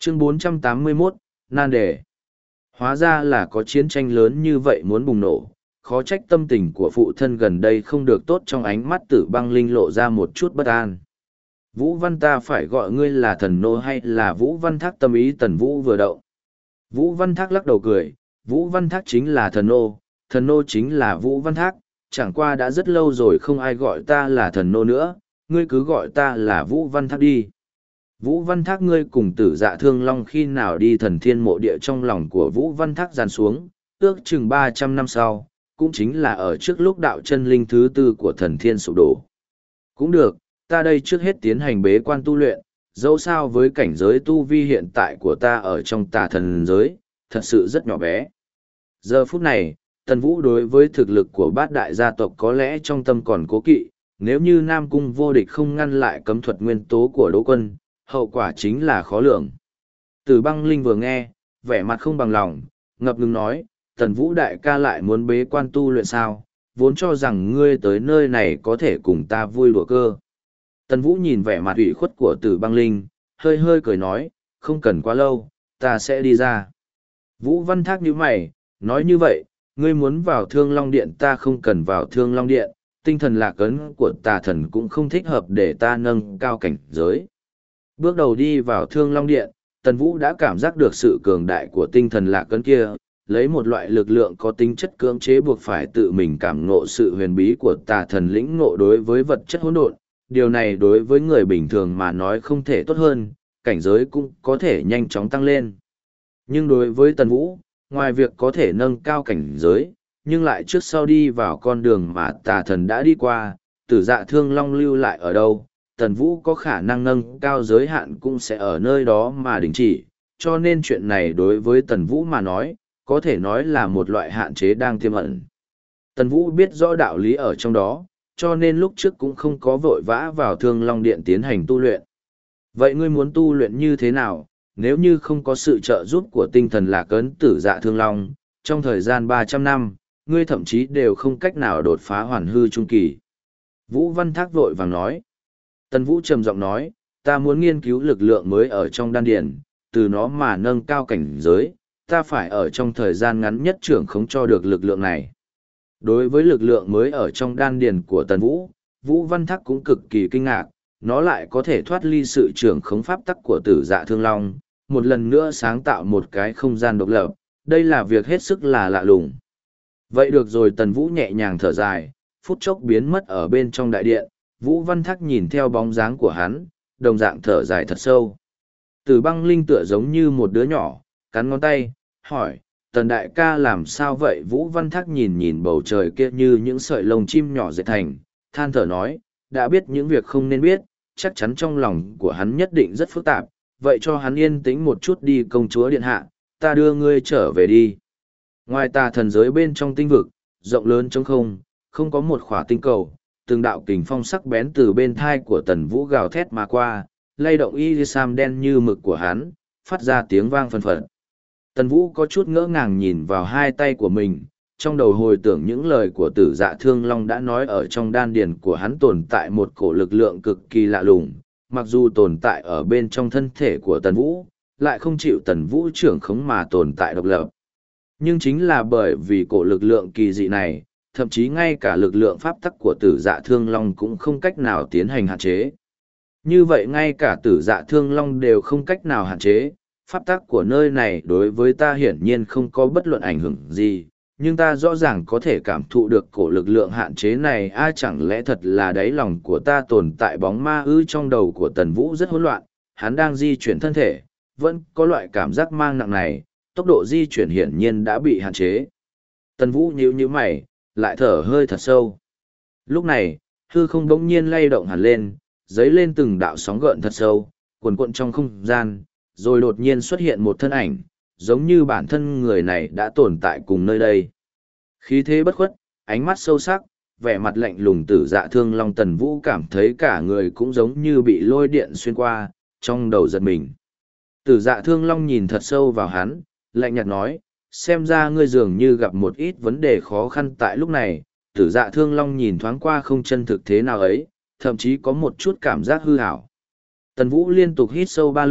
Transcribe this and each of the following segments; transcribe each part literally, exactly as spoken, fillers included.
Chương bốn trăm tám mươi mốt, nan đề. Hóa ra là có chiến tranh lớn như vậy muốn bùng nổ, khó trách tâm tình của phụ thân gần đây không được tốt. Trong ánh mắt Tử Băng Linh lộ ra một chút bất an. Vũ Văn, ta phải gọi ngươi là thần nô hay là Vũ Văn Thác? Tâm ý Tần Vũ vừa động. Vũ Văn Thác lắc đầu cười, Vũ Văn Thác chính là thần nô, thần nô chính là Vũ Văn Thác, chẳng qua đã rất lâu rồi không ai gọi ta là thần nô nữa, ngươi cứ gọi ta là Vũ Văn Thác đi. Vũ Văn Thác, ngươi cùng Tử Dạ Thương Long khi nào đi Thần Thiên Mộ Địa? Trong lòng của Vũ Văn Thác dàn xuống, ước chừng ba trăm năm sau, cũng chính là ở trước lúc đạo chân linh thứ tư của Thần Thiên sụp đổ. Cũng được, ta đây trước hết tiến hành bế quan tu luyện, dẫu sao với cảnh giới tu vi hiện tại của ta ở trong tà thần giới, thật sự rất nhỏ bé. Giờ phút này, Tần Vũ đối với thực lực của bát đại gia tộc có lẽ trong tâm còn cố kỵ, nếu như Nam Cung vô địch không ngăn lại cấm thuật nguyên tố của Đỗ Quân, hậu quả chính là khó lường. Tử Băng Linh vừa nghe, vẻ mặt không bằng lòng, ngập ngừng nói, Tần Vũ đại ca lại muốn bế quan tu luyện sao, vốn cho rằng ngươi tới nơi này có thể cùng ta vui đùa cơ. Tần Vũ nhìn vẻ mặt ủy khuất của Tử Băng Linh, hơi hơi cười nói, không cần quá lâu, ta sẽ đi ra. Vũ Văn Thác nhíu mày, nói như vậy, ngươi muốn vào Thương Long Điện, ta không cần vào Thương Long Điện, tinh thần lạc ấn của tà thần cũng không thích hợp để ta nâng cao cảnh giới. Bước đầu đi vào Thương Long Điện, Tần Vũ đã cảm giác được sự cường đại của tinh thần lạc ấn kia, lấy một loại lực lượng có tính chất cưỡng chế buộc phải tự mình cảm ngộ sự huyền bí của tà thần lĩnh ngộ đối với vật chất hỗn độn. Điều này đối với người bình thường mà nói không thể tốt hơn, cảnh giới cũng có thể nhanh chóng tăng lên. Nhưng đối với Tần Vũ, ngoài việc có thể nâng cao cảnh giới, nhưng lại trước sau đi vào con đường mà tà thần đã đi qua, Tử Dạ Thương Long lưu lại ở đâu, Tần Vũ có khả năng nâng cao giới hạn cũng sẽ ở nơi đó mà đình chỉ, cho nên chuyện này đối với Tần Vũ mà nói, có thể nói là một loại hạn chế đang tiềm ẩn. Tần Vũ biết rõ đạo lý ở trong đó, cho nên lúc trước cũng không có vội vã vào Thương Long Điện tiến hành tu luyện. Vậy ngươi muốn tu luyện như thế nào, nếu như không có sự trợ giúp của tinh thần lạc ấn Tử Dạ Thương Long, trong thời gian ba trăm năm, ngươi thậm chí đều không cách nào đột phá hoàn hư trung kỳ. Vũ Văn Thác vội vàng nói. Tần Vũ trầm giọng nói, ta muốn nghiên cứu lực lượng mới ở trong đan điền, từ nó mà nâng cao cảnh giới, ta phải ở trong thời gian ngắn nhất trưởng khống cho được lực lượng này. Đối với lực lượng mới ở trong đan điền của Tần Vũ, Vũ Văn Thác cũng cực kỳ kinh ngạc, nó lại có thể thoát ly sự trưởng khống pháp tắc của Tử Dạ Thương Long, một lần nữa sáng tạo một cái không gian độc lập, đây là việc hết sức là lạ lùng. Vậy được rồi, Tần Vũ nhẹ nhàng thở dài, phút chốc biến mất ở bên trong đại điện, Vũ Văn Thác nhìn theo bóng dáng của hắn, đồng dạng thở dài thật sâu. Tử Băng Linh tựa giống như một đứa nhỏ, cắn ngón tay, hỏi, Tần đại ca làm sao vậy? Vũ Văn Thác nhìn nhìn bầu trời kia như những sợi lông chim nhỏ dệt thành, than thở nói, đã biết những việc không nên biết, chắc chắn trong lòng của hắn nhất định rất phức tạp, vậy cho hắn yên tĩnh một chút đi. Công chúa điện hạ, ta đưa ngươi trở về đi. Ngoài tà thần giới bên trong tinh vực, rộng lớn trống không, không có một khỏa tinh cầu, từng đạo kình phong sắc bén từ bên thai của Tần Vũ gào thét mà qua, lay động y sam đen như mực của hắn, phát ra tiếng vang phân phật. Tần Vũ có chút ngỡ ngàng nhìn vào hai tay của mình, trong đầu hồi tưởng những lời của Tử Dạ Thương Long đã nói, ở trong đan điền của hắn tồn tại một cổ lực lượng cực kỳ lạ lùng, mặc dù tồn tại ở bên trong thân thể của Tần Vũ, lại không chịu Tần Vũ trưởng khống mà tồn tại độc lập. Nhưng chính là bởi vì cổ lực lượng kỳ dị này, thậm chí ngay cả lực lượng pháp tắc của Tử Dạ Thương Long cũng không cách nào tiến hành hạn chế. Như vậy ngay cả Tử Dạ Thương Long đều không cách nào hạn chế, pháp tắc của nơi này đối với ta hiển nhiên không có bất luận ảnh hưởng gì, nhưng ta rõ ràng có thể cảm thụ được cổ lực lượng hạn chế này. Ai chẳng lẽ thật là đáy lòng của ta tồn tại bóng ma ư? Trong đầu của Tần Vũ rất hỗn loạn, hắn đang di chuyển thân thể, vẫn có loại cảm giác mang nặng này, tốc độ di chuyển hiển nhiên đã bị hạn chế. Tần Vũ nhíu nhíu mày, lại thở hơi thật sâu. Lúc này, hư không bỗng nhiên lay động hẳn lên, dấy lên từng đạo sóng gợn thật sâu, cuồn cuộn trong không gian, rồi đột nhiên xuất hiện một thân ảnh, giống như bản thân người này đã tồn tại cùng nơi đây. Khí thế bất khuất, ánh mắt sâu sắc, vẻ mặt lạnh lùng Tử Dạ Thương Long. Tần Vũ cảm thấy cả người cũng giống như bị lôi điện xuyên qua, trong đầu giật mình. Tử Dạ Thương Long nhìn thật sâu vào hắn, lạnh nhạt nói, xem ra ngươi dường như gặp một ít vấn đề khó khăn tại lúc này. Tử Dạ Thương Long nhìn thoáng qua không chân thực thế nào ấy, thậm chí có một chút cảm giác hư ảo. Tần Vũ liên tục hít sâu ba lượn,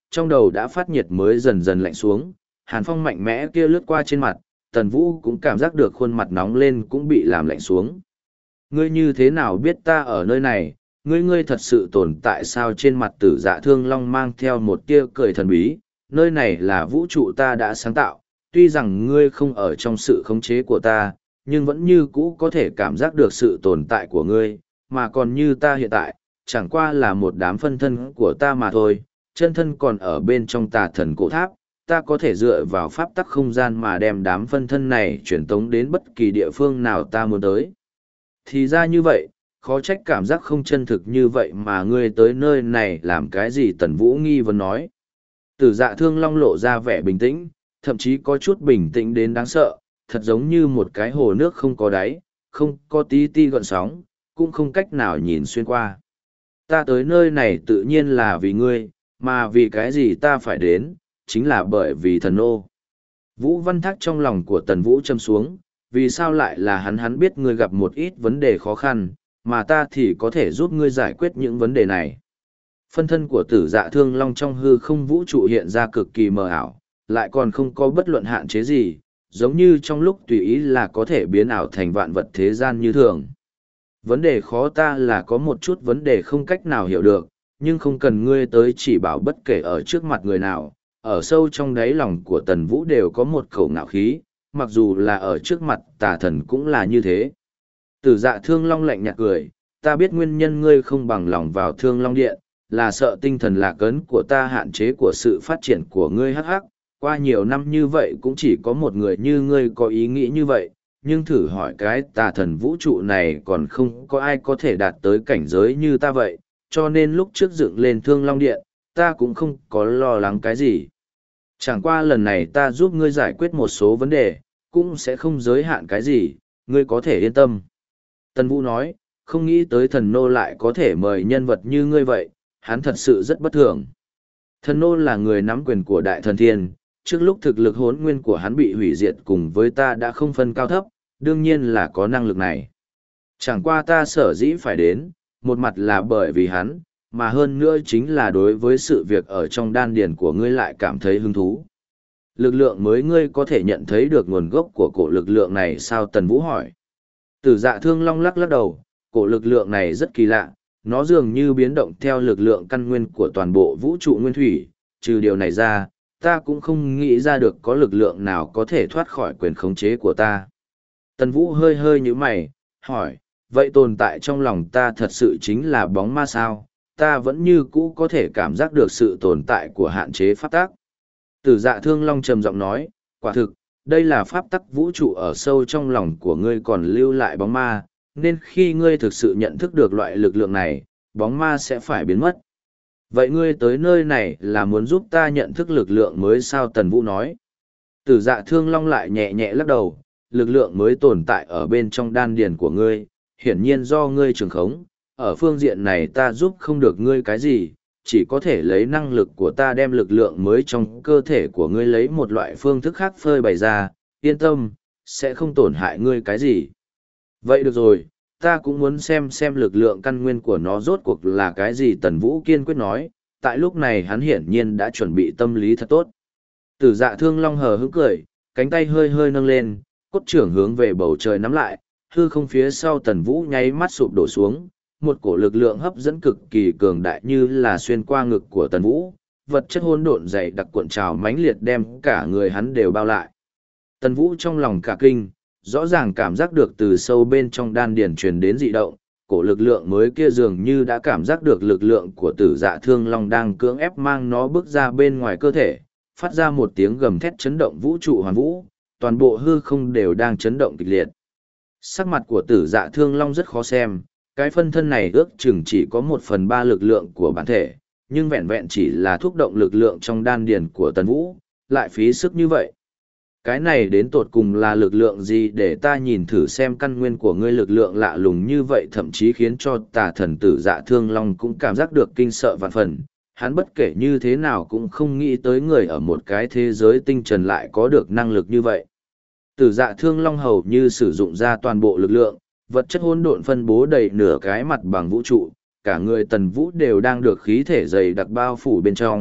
trong đầu đã phát nhiệt mới dần dần lạnh xuống, hàn phong mạnh mẽ kia lướt qua trên mặt, Tần Vũ cũng cảm giác được khuôn mặt nóng lên cũng bị làm lạnh xuống. Ngươi như thế nào biết ta ở nơi này, ngươi ngươi thật sự tồn tại sao? Trên mặt Tử Dạ Thương Long mang theo một tia cười thần bí, nơi này là vũ trụ ta đã sáng tạo, tuy rằng ngươi không ở trong sự khống chế của ta, nhưng vẫn như cũ có thể cảm giác được sự tồn tại của ngươi, mà còn như ta hiện tại, chẳng qua là một đám phân thân của ta mà thôi, chân thân còn ở bên trong Tà Thần cổ tháp, ta có thể dựa vào pháp tắc không gian mà đem đám phân thân này truyền tống đến bất kỳ địa phương nào ta muốn tới. Thì ra như vậy, khó trách cảm giác không chân thực như vậy mà ngươi tới nơi này làm cái gì? Tần Vũ nghi vấn nói. Tử Dạ Thương Long lộ ra vẻ bình tĩnh, thậm chí có chút bình tĩnh đến đáng sợ, thật giống như một cái hồ nước không có đáy, không có tí ti gợn sóng, cũng không cách nào nhìn xuyên qua. Ta tới nơi này tự nhiên là vì ngươi, mà vì cái gì ta phải đến, chính là bởi vì thần nô. Vũ Văn Thác trong lòng của Tần Vũ châm xuống, vì sao lại là hắn? Hắn biết ngươi gặp một ít vấn đề khó khăn, mà ta thì có thể giúp ngươi giải quyết những vấn đề này. Phân thân của Tử Dạ Thương Long trong hư không vũ trụ hiện ra cực kỳ mờ ảo, lại còn không có bất luận hạn chế gì, giống như trong lúc tùy ý là có thể biến ảo thành vạn vật thế gian như thường. Vấn đề khó ta là có một chút vấn đề không cách nào hiểu được, nhưng không cần ngươi tới chỉ bảo bất kể ở trước mặt người nào, ở sâu trong đáy lòng của Tần Vũ đều có một khẩu ngạo khí, mặc dù là ở trước mặt Tà Thần cũng là như thế. Tử Dạ Thương Long lạnh nhạt cười, ta biết nguyên nhân ngươi không bằng lòng vào Thương Long Điện, là sợ tinh thần lạc ấn của ta hạn chế của sự phát triển của ngươi. Hắc hắc, qua nhiều năm như vậy cũng chỉ có một người như ngươi có ý nghĩ như vậy, nhưng thử hỏi cái Tà Thần vũ trụ này còn không có ai có thể đạt tới cảnh giới như ta vậy, cho nên lúc trước dựng lên Thương Long Điện, ta cũng không có lo lắng cái gì. Chẳng qua lần này ta giúp ngươi giải quyết một số vấn đề, cũng sẽ không giới hạn cái gì, ngươi có thể yên tâm. Tần Vũ nói, không nghĩ tới thần nô lại có thể mời nhân vật như ngươi vậy, hắn thật sự rất bất thường. Thần nô là người nắm quyền của Đại Thần Thiên, trước lúc thực lực hỗn nguyên của hắn bị hủy diệt cùng với ta đã không phân cao thấp, đương nhiên là có năng lực này. Chẳng qua ta sở dĩ phải đến, một mặt là bởi vì hắn, mà hơn nữa chính là đối với sự việc ở trong đan điền của ngươi lại cảm thấy hứng thú. Lực lượng mới ngươi có thể nhận thấy được nguồn gốc của cổ lực lượng này sao? Tần Vũ hỏi. Tử Dạ Thương Long lắc lắc đầu, cổ lực lượng này rất kỳ lạ, nó dường như biến động theo lực lượng căn nguyên của toàn bộ vũ trụ nguyên thủy, trừ điều này ra, ta cũng không nghĩ ra được có lực lượng nào có thể thoát khỏi quyền khống chế của ta. Tần Vũ hơi hơi nhíu mày, hỏi, vậy tồn tại trong lòng ta thật sự chính là bóng ma sao? Ta vẫn như cũ có thể cảm giác được sự tồn tại của hạn chế pháp tắc. Tử Dạ Thương Long trầm giọng nói, quả thực, đây là pháp tắc vũ trụ ở sâu trong lòng của ngươi còn lưu lại bóng ma, nên khi ngươi thực sự nhận thức được loại lực lượng này, bóng ma sẽ phải biến mất. Vậy ngươi tới nơi này là muốn giúp ta nhận thức lực lượng mới sao? Tần Vũ nói. Tử Dạ Thương Long lại nhẹ nhẹ lắc đầu, lực lượng mới tồn tại ở bên trong đan điền của ngươi, hiển nhiên do ngươi trường khống, ở phương diện này ta giúp không được ngươi cái gì, chỉ có thể lấy năng lực của ta đem lực lượng mới trong cơ thể của ngươi lấy một loại phương thức khác phơi bày ra, yên tâm, sẽ không tổn hại ngươi cái gì. Vậy được rồi, ta cũng muốn xem xem lực lượng căn nguyên của nó rốt cuộc là cái gì. Tần Vũ kiên quyết nói, tại lúc này hắn hiển nhiên đã chuẩn bị tâm lý thật tốt. Tử Dạ Thương Long hờ hững cười, cánh tay hơi hơi nâng lên, cốt trưởng hướng về bầu trời nắm lại, hư không phía sau Tần Vũ nháy mắt sụp đổ xuống, một cổ lực lượng hấp dẫn cực kỳ cường đại như là xuyên qua ngực của Tần Vũ, vật chất hỗn độn dày đặc cuộn trào mãnh liệt đem cả người hắn đều bao lại. Tần Vũ trong lòng cả kinh, rõ ràng cảm giác được từ sâu bên trong đan điền truyền đến dị động, cổ lực lượng mới kia dường như đã cảm giác được lực lượng của Tử Dạ Thương Long đang cưỡng ép mang nó bước ra bên ngoài cơ thể, phát ra một tiếng gầm thét chấn động vũ trụ hoàn vũ, toàn bộ hư không đều đang chấn động kịch liệt. Sắc mặt của Tử Dạ Thương Long rất khó xem, cái phân thân này ước chừng chỉ có một phần ba lực lượng của bản thể, nhưng vẹn vẹn chỉ là thúc động lực lượng trong đan điền của Tần Vũ, lại phí sức như vậy. Cái này đến tột cùng là lực lượng gì để ta nhìn thử xem căn nguyên của ngươi lực lượng lạ lùng như vậy, thậm chí khiến cho Tà Thần Tử Dạ Thương Long cũng cảm giác được kinh sợ vạn phần. Hắn bất kể như thế nào cũng không nghĩ tới người ở một cái thế giới tinh trần lại có được năng lực như vậy. Tử Dạ Thương Long hầu như sử dụng ra toàn bộ lực lượng, vật chất hỗn độn phân bố đầy nửa cái mặt bằng vũ trụ, cả người Tần Vũ đều đang được khí thể dày đặc bao phủ bên trong,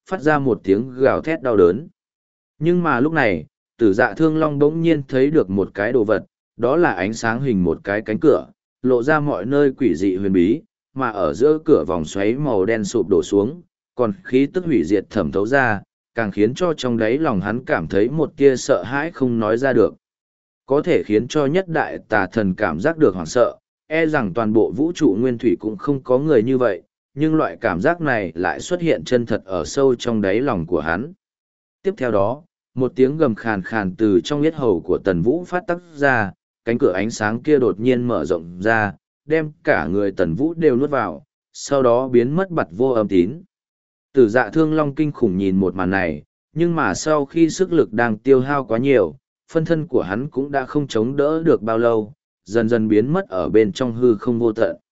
phát ra một tiếng gào thét đau đớn. Nhưng mà lúc này, tử dạ thương long bỗng nhiên thấy được một cái đồ vật, đó là ánh sáng hình một cái cánh cửa, lộ ra mọi nơi quỷ dị huyền bí, mà ở giữa cửa vòng xoáy màu đen sụp đổ xuống, còn khí tức hủy diệt thẩm thấu ra, càng khiến cho trong đáy lòng hắn cảm thấy một tia sợ hãi không nói ra được. Có thể khiến cho nhất đại tà thần cảm giác được hoảng sợ, e rằng toàn bộ vũ trụ nguyên thủy cũng không có người như vậy, nhưng loại cảm giác này lại xuất hiện chân thật ở sâu trong đáy lòng của hắn. Tiếp theo đó, một tiếng gầm khàn khàn từ trong yết hầu của Tần Vũ phát tắc ra, cánh cửa ánh sáng kia đột nhiên mở rộng ra, đem cả người Tần Vũ đều nuốt vào, sau đó biến mất bặt vô âm tín. Tử dạ thương long kinh khủng nhìn một màn này, nhưng mà sau khi sức lực đang tiêu hao quá nhiều, phân thân của hắn cũng đã không chống đỡ được bao lâu, dần dần biến mất ở bên trong hư không vô tận.